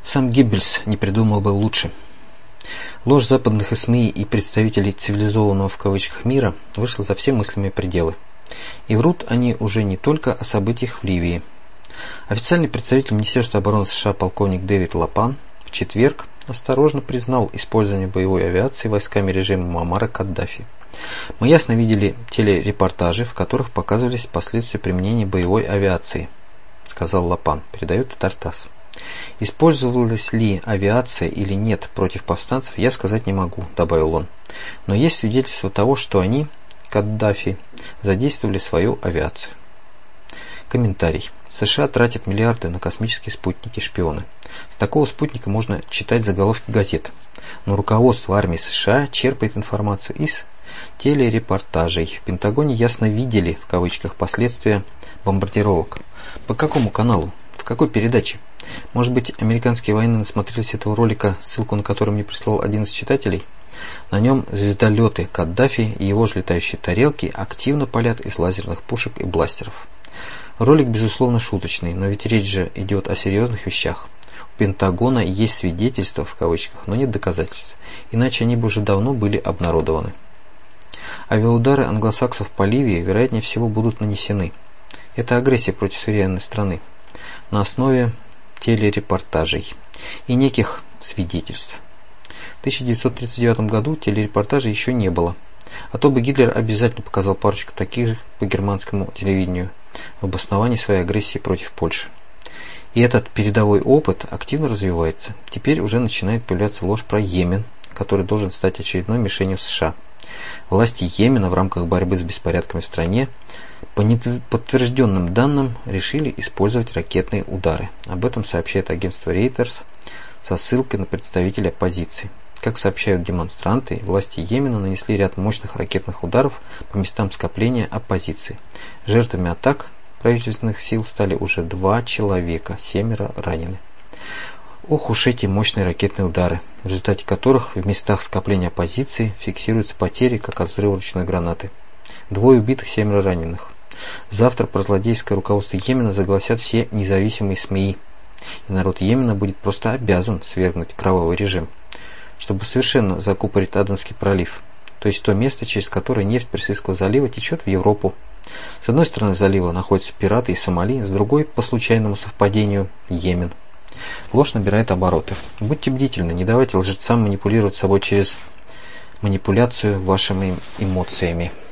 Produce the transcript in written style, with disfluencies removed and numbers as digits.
Сам Геббельс не придумал бы лучше. Ложь западных СМИ и представителей «цивилизованного» в кавычках мира вышла за все мыслимые пределы. И врут они уже не только о событиях в Ливии. Официальный представитель Министерства обороны США полковник Дэвид Лапан в четверг осторожно признал использование боевой авиации войсками режима Муаммара Каддафи. Мы ясно видели телерепортажи, в которых показывались последствия применения боевой авиации, сказал Лапан, передает Тартас. Использовалась ли авиация или нет против повстанцев, я сказать не могу, добавил он. Но есть свидетельство того, что они, Каддафи, задействовали свою авиацию. Комментарий. США тратят миллиарды на космические спутники-шпионы. С такого спутника можно читать заголовки газет. Но руководство армии США черпает информацию из телерепортажей. В Пентагоне ясно видели, в кавычках, последствия бомбардировок. По какому каналу? В какой передаче? Может быть, американские военные насмотрелись этого ролика, ссылку на который мне прислал один из читателей? На нем звездолеты Каддафи и его же летающие тарелки активно палят из лазерных пушек и бластеров. Ролик, безусловно, шуточный, но ведь речь же идет о серьезных вещах. У Пентагона есть свидетельства, в кавычках, но нет доказательств, иначе они бы уже давно были обнародованы. Авиаудары англосаксов по Ливии, вероятнее всего, будут нанесены. Это агрессия против суверенной страны на основе телерепортажей и неких свидетельств. В 1939 году телерепортажей еще не было, а то бы Гитлер обязательно показал парочку таких же по германскому телевидению в обосновании своей агрессии против Польши. И этот передовой опыт активно развивается. Теперь уже начинает появляться ложь про Йемен, который должен стать очередной мишенью США. Власти Йемена в рамках борьбы с беспорядками в стране по неподтвержденным данным решили использовать ракетные удары. Об этом сообщает агентство Reuters со ссылкой на представителя оппозиции. Как сообщают демонстранты, власти Йемена нанесли ряд мощных ракетных ударов по местам скопления оппозиции. Жертвами атак правительственных сил стали уже 2 человека, 7 ранены. Ох уж эти мощные ракетные удары, в результате которых в местах скопления оппозиции фиксируются потери, как от взрыва ручной гранаты. 2 убитых, 7 раненых. Завтра прозлодейское руководство Йемена загласят все независимые СМИ, и народ Йемена будет просто обязан свергнуть кровавый режим, чтобы совершенно закупорить Аденский пролив, то есть то место, через которое нефть Персидского залива течет в Европу. С одной стороны залива находятся пираты и Сомали, с другой, по случайному совпадению, Йемен. Ложь набирает обороты. Будьте бдительны, не давайте лжецам манипулировать собой через манипуляцию вашими эмоциями.